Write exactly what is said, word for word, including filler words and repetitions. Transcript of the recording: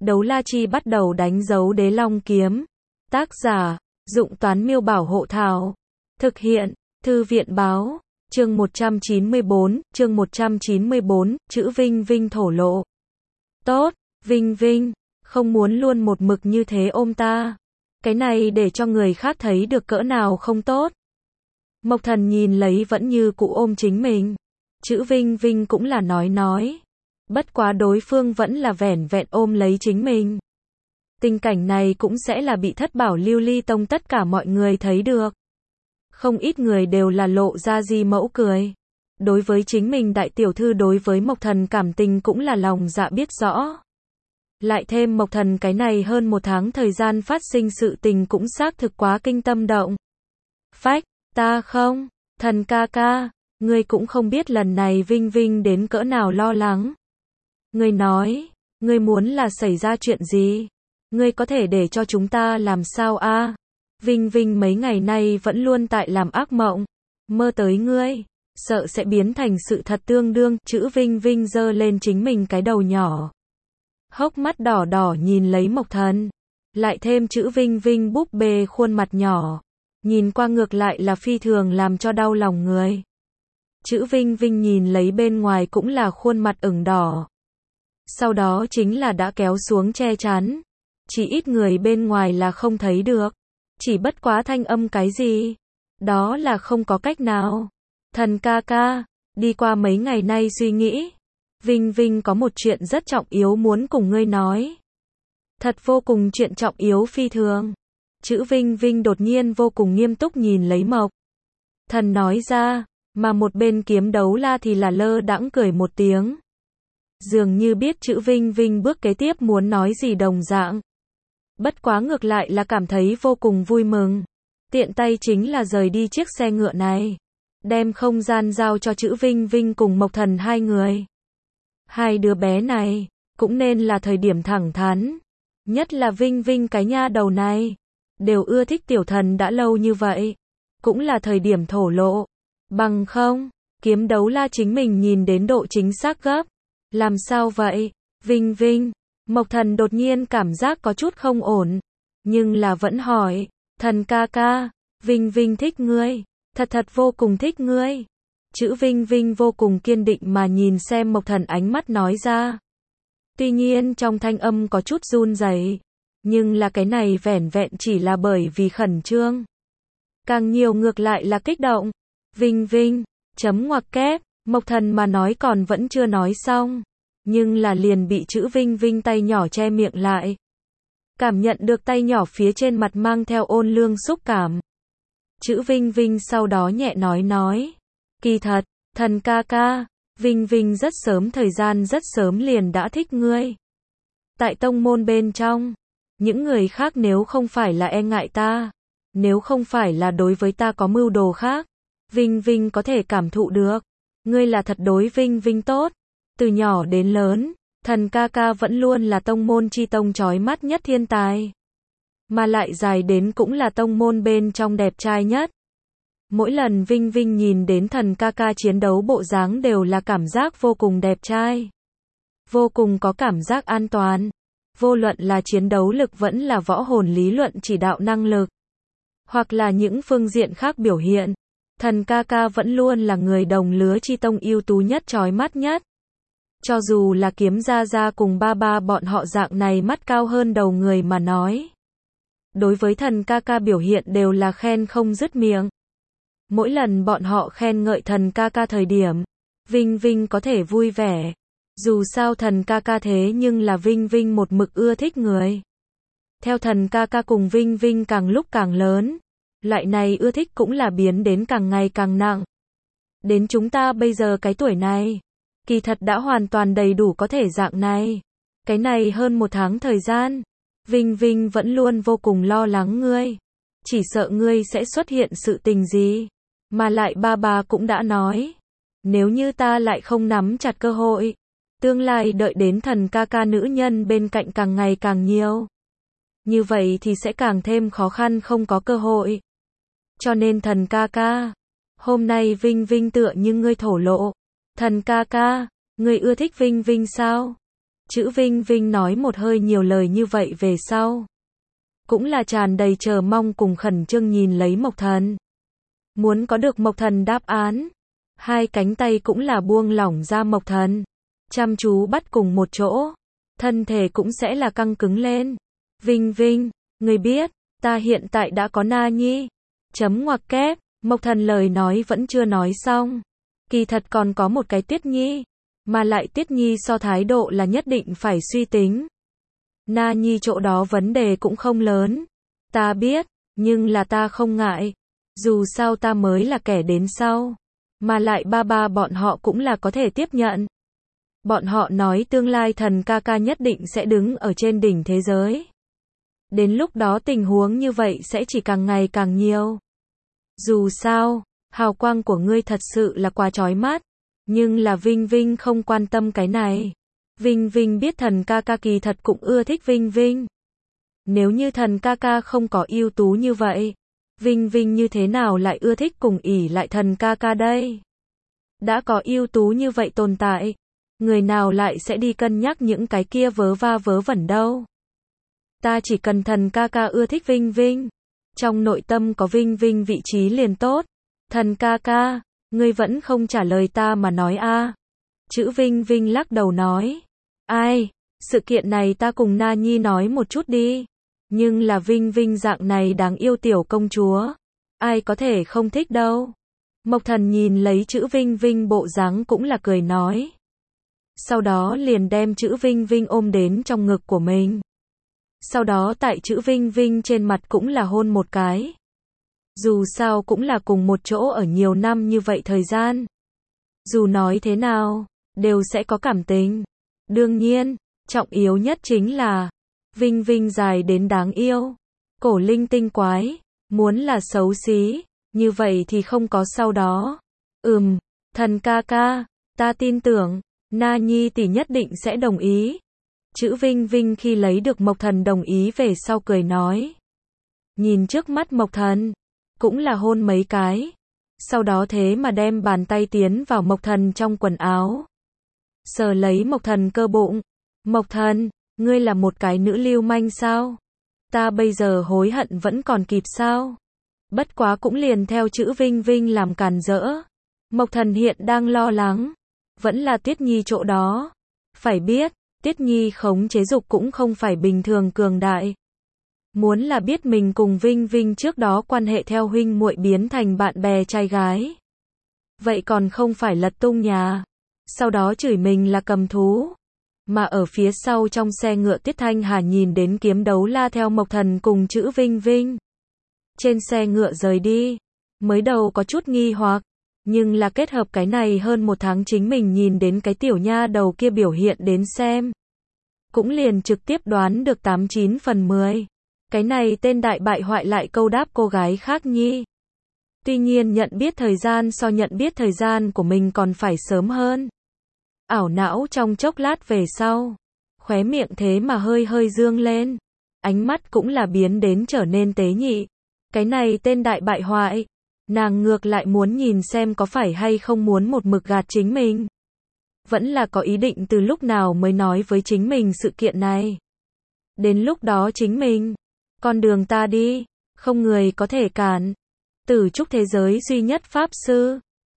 Đấu la chi bắt đầu đánh dấu đế long kiếm. Tác giả, Dụng Toán Miêu Bảo Hộ Thảo. Thực hiện, Thư viện Báo. Chương một trăm chín mươi bốn, chương một trăm chín mươi bốn, chữ Vinh Vinh thổ lộ. Tốt, Vinh Vinh, không muốn luôn một mực như thế ôm ta. Cái này để cho người khác thấy được cỡ nào không tốt. Mộc Thần nhìn lấy vẫn như cũ ôm chính mình. Chữ Vinh Vinh cũng là nói nói. Bất quá đối phương vẫn là vẻn vẹn ôm lấy chính mình. Tình cảnh này cũng sẽ là bị Thất Bảo Lưu Ly Tông tất cả mọi người thấy được. Không ít người đều là lộ ra di mẫu cười. Đối với chính mình đại tiểu thư đối với Mộc Thần cảm tình cũng là lòng dạ biết rõ. Lại thêm Mộc Thần cái này hơn một tháng thời gian phát sinh sự tình cũng xác thực quá kinh tâm động. Phách, ta không, Thần ca ca, ngươi cũng không biết lần này Vinh Vinh đến cỡ nào lo lắng. Ngươi nói, ngươi muốn là xảy ra chuyện gì? Ngươi có thể để cho chúng ta làm sao a? À? Vinh Vinh mấy ngày nay vẫn luôn tại làm ác mộng, mơ tới ngươi, sợ sẽ biến thành sự thật tương đương. Chữ Vinh Vinh giơ lên chính mình cái đầu nhỏ, hốc mắt đỏ đỏ nhìn lấy Mộc Thần, lại thêm chữ Vinh Vinh búp bê khuôn mặt nhỏ, nhìn qua ngược lại là phi thường làm cho đau lòng người. Chữ Vinh Vinh nhìn lấy bên ngoài cũng là khuôn mặt ửng đỏ, sau đó chính là đã kéo xuống che chắn, chỉ ít người bên ngoài là không thấy được, chỉ bất quá thanh âm cái gì, đó là không có cách nào. Thần ca ca, đi qua mấy ngày nay suy nghĩ, Vinh Vinh có một chuyện rất trọng yếu muốn cùng ngươi nói. Thật vô cùng chuyện trọng yếu phi thường. Chữ Vinh Vinh đột nhiên vô cùng nghiêm túc nhìn lấy Mộc Thần nói ra, mà một bên Kiếm Đấu La thì là lơ đãng cười một tiếng. Dường như biết chữ Vinh Vinh bước kế tiếp muốn nói gì đồng dạng. Bất quá ngược lại là cảm thấy vô cùng vui mừng. Tiện tay chính là rời đi chiếc xe ngựa này, đem không gian giao cho chữ Vinh Vinh cùng Mộc Thần hai người. Hai đứa bé này, cũng nên là thời điểm thẳng thắn. Nhất là Vinh Vinh cái nha đầu này, đều ưa thích tiểu thần đã lâu như vậy. Cũng là thời điểm thổ lộ. Bằng không, Kiếm Đấu La chính mình nhìn đến độ chính xác gấp. Làm sao vậy, Vinh Vinh? Mộc Thần đột nhiên cảm giác có chút không ổn. Nhưng là vẫn hỏi, Thần ca ca, Vinh Vinh thích ngươi. Thật thật vô cùng thích ngươi. Chữ Vinh Vinh vô cùng kiên định mà nhìn xem Mộc Thần ánh mắt nói ra. Tuy nhiên trong thanh âm có chút run rẩy, nhưng là cái này vẻn vẹn chỉ là bởi vì khẩn trương. Càng nhiều ngược lại là kích động. Vinh Vinh, chấm ngoặc kép, Mộc Thần mà nói còn vẫn chưa nói xong. Nhưng là liền bị chữ Vinh Vinh tay nhỏ che miệng lại. Cảm nhận được tay nhỏ phía trên mặt mang theo ôn lương xúc cảm. Chữ Vinh Vinh sau đó nhẹ nói nói. Kỳ thật, Thần ca ca, Vinh Vinh rất sớm thời gian rất sớm liền đã thích ngươi. Tại tông môn bên trong, những người khác nếu không phải là e ngại ta, nếu không phải là đối với ta có mưu đồ khác, Vinh Vinh có thể cảm thụ được. Ngươi là thật đối Vinh Vinh tốt. Từ nhỏ đến lớn, Thần ca ca vẫn luôn là tông môn chi tông chói mắt nhất thiên tài. Mà lại dài đến cũng là tông môn bên trong đẹp trai nhất. Mỗi lần Vinh Vinh nhìn đến Thần ca ca chiến đấu bộ dáng đều là cảm giác vô cùng đẹp trai. Vô cùng có cảm giác an toàn. Vô luận là chiến đấu lực vẫn là võ hồn lý luận chỉ đạo năng lực. Hoặc là những phương diện khác biểu hiện. Thần ca ca vẫn luôn là người đồng lứa chi tông ưu tú nhất chói mắt nhất. Cho dù là Kiếm gia gia cùng ba ba bọn họ dạng này mắt cao hơn đầu người mà nói. Đối với Thần ca ca biểu hiện đều là khen không dứt miệng. Mỗi lần bọn họ khen ngợi Thần ca ca thời điểm, Vinh Vinh có thể vui vẻ. Dù sao Thần ca ca thế nhưng là Vinh Vinh một mực ưa thích người. Theo Thần ca ca cùng Vinh Vinh càng lúc càng lớn, loại này ưa thích cũng là biến đến càng ngày càng nặng. Đến chúng ta bây giờ cái tuổi này, kỳ thật đã hoàn toàn đầy đủ có thể dạng này. Cái này hơn một tháng thời gian, Vinh Vinh vẫn luôn vô cùng lo lắng ngươi. Chỉ sợ ngươi sẽ xuất hiện sự tình gì. Mà lại ba ba cũng đã nói, nếu như ta lại không nắm chặt cơ hội, tương lai đợi đến Thần ca ca nữ nhân bên cạnh càng ngày càng nhiều. Như vậy thì sẽ càng thêm khó khăn không có cơ hội. Cho nên Thần ca ca, hôm nay Vinh Vinh tựa như ngươi thổ lộ. Thần ca ca, ngươi ưa thích Vinh Vinh sao? Chữ Vinh Vinh nói một hơi nhiều lời như vậy về sau. Cũng là tràn đầy chờ mong cùng khẩn trương nhìn lấy Mộc Thần. Muốn có được Mộc Thần đáp án. Hai cánh tay cũng là buông lỏng ra Mộc Thần. Chăm chú bắt cùng một chỗ. Thân thể cũng sẽ là căng cứng lên. Vinh Vinh, người biết, ta hiện tại đã có Na Nhi. Chấm ngoặc kép, Mộc Thần lời nói vẫn chưa nói xong. Kỳ thật còn có một cái Tuyết Nhi. Mà lại Tuyết Nhi so thái độ là nhất định phải suy tính. Na Nhi chỗ đó vấn đề cũng không lớn. Ta biết, nhưng là ta không ngại. Dù sao ta mới là kẻ đến sau. Mà lại ba ba bọn họ cũng là có thể tiếp nhận. Bọn họ nói tương lai thần ca ca nhất định sẽ đứng ở trên đỉnh thế giới. Đến lúc đó tình huống như vậy sẽ chỉ càng ngày càng nhiều. Dù sao, hào quang của ngươi thật sự là quá chói mắt. Nhưng là Vinh Vinh không quan tâm cái này. Vinh Vinh biết thần ca ca kỳ thật cũng ưa thích Vinh Vinh. Nếu như thần ca ca không có ưu tú như vậy, Vinh Vinh như thế nào lại ưa thích cùng ỷ lại thần ca ca đây? Đã có ưu tú như vậy tồn tại, người nào lại sẽ đi cân nhắc những cái kia vớ va vớ vẩn đâu? Ta chỉ cần thần ca ca ưa thích Vinh Vinh. Trong nội tâm có Vinh Vinh vị trí liền tốt. Thần ca ca, ngươi vẫn không trả lời ta mà nói a. Chữ Vinh Vinh lắc đầu nói. Ai, sự kiện này ta cùng Na Nhi nói một chút đi. Nhưng là Vinh Vinh dạng này đáng yêu tiểu công chúa. Ai có thể không thích đâu. Mộc Thần nhìn lấy chữ Vinh Vinh bộ dáng cũng là cười nói. Sau đó liền đem chữ Vinh Vinh ôm đến trong ngực của mình. Sau đó tại chữ Vinh Vinh trên mặt cũng là hôn một cái. Dù sao cũng là cùng một chỗ ở nhiều năm như vậy thời gian. Dù nói thế nào, đều sẽ có cảm tình. Đương nhiên, trọng yếu nhất chính là Vinh Vinh dài đến đáng yêu. Cổ linh tinh quái, muốn là xấu xí, như vậy thì không có sau đó. Ừm, thần ca ca, ta tin tưởng, Na Nhi tỷ nhất định sẽ đồng ý. Chữ Vinh Vinh khi lấy được Mộc Thần đồng ý về sau cười nói. Nhìn trước mắt Mộc Thần, cũng là hôn mấy cái. Sau đó thế mà đem bàn tay tiến vào Mộc Thần trong quần áo. Sờ lấy Mộc Thần cơ bụng. Mộc Thần, ngươi là một cái nữ lưu manh sao? Ta bây giờ hối hận vẫn còn kịp sao? Bất quá cũng liền theo chữ Vinh Vinh làm càn rỡ. Mộc Thần hiện đang lo lắng. Vẫn là Tuyết Nhi chỗ đó. Phải biết, Tuyết Nhi khống chế dục cũng không phải bình thường cường đại. Muốn là biết mình cùng Vinh Vinh trước đó quan hệ theo huynh muội biến thành bạn bè trai gái. Vậy còn không phải lật tung nhà. Sau đó chửi mình là cầm thú. Mà ở phía sau trong xe ngựa Tiết Thanh Hà nhìn đến kiếm đấu la theo Mộc Thần cùng chữ Vinh Vinh. Trên xe ngựa rời đi. Mới đầu có chút nghi hoặc. Nhưng là kết hợp cái này hơn một tháng chính mình nhìn đến cái tiểu nha đầu kia biểu hiện đến xem. Cũng liền trực tiếp đoán được tám chín phần mười. Cái này tên đại bại hoại lại câu đáp cô gái khác nhi. Tuy nhiên nhận biết thời gian so nhận biết thời gian của mình còn phải sớm hơn. Ảo não trong chốc lát về sau. Khóe miệng thế mà hơi hơi dương lên. Ánh mắt cũng là biến đến trở nên tế nhị. Cái này tên đại bại hoại. Nàng ngược lại muốn nhìn xem có phải hay không muốn một mực gạt chính mình. Vẫn là có ý định từ lúc nào mới nói với chính mình sự kiện này. Đến lúc đó chính mình. Con đường ta đi. Không người có thể cản. Tử trúc thế giới duy nhất pháp sư.